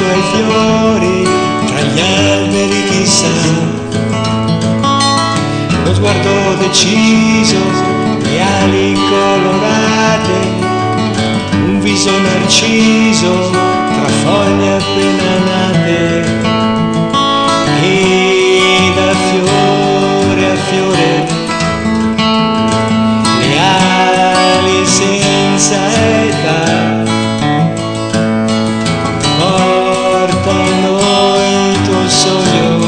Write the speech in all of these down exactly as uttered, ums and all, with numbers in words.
suoi fiori tra gli alberi, chissà. Lo sguardo deciso, le ali colorate, un viso narciso tra foglie appena nate. E da fiore a fiore le ali senza età portano il tuo sogno,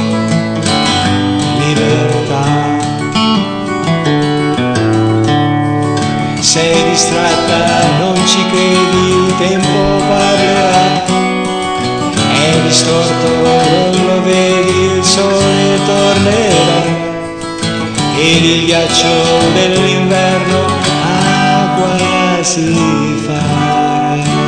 libertà. Sei distratta, non ci credi, il tempo parlerà. È distorto, non lo vedi, il sole tornerà. Ed il ghiaccio dell'inverno acqua si farà.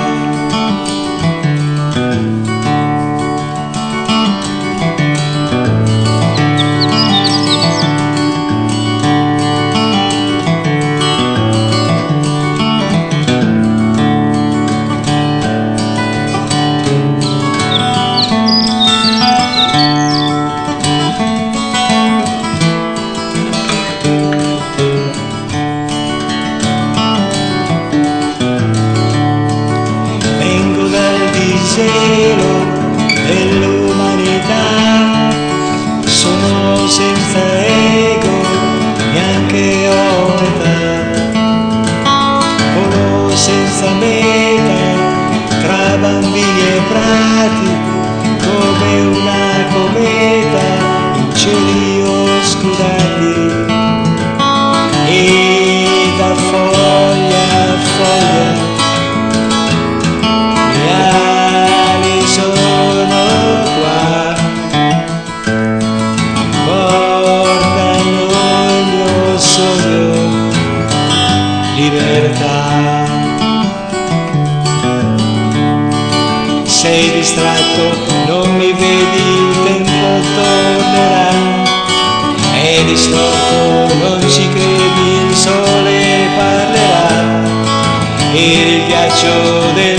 Dell'umanità sono senza ego, neanche ho età, volo senza meta tra bambini e prati, come una cometa in cieli oscurati. E da foglia a foglia libertà. Sei distratto, non mi vedi, il tempo tornerà. È distorto, non ci credi, il sole parlerà. E il ghiaccio del